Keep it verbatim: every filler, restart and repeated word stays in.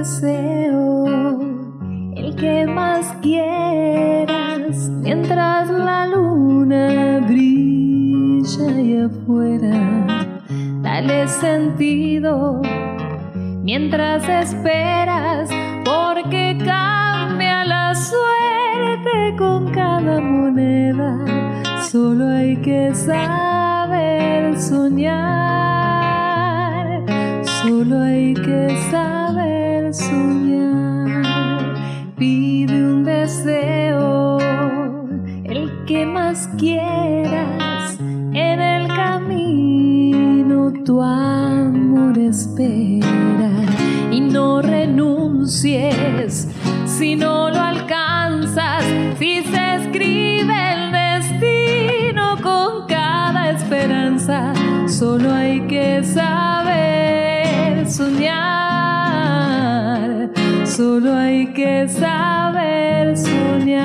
deseo, el que más quieras, mientras la luna brilla allá afuera. Dale sentido mientras esperas, porque cambia la suerte con cada moneda. Solo hay que saber soñar, solo hay que saber soñar. Pide un deseo, el que más quieras, en el camino tu amor espera. Y no renuncies si no lo alcanzas, si se escribe el destino con cada esperanza. Solo hay que saber soñar, solo hay que saber soñar.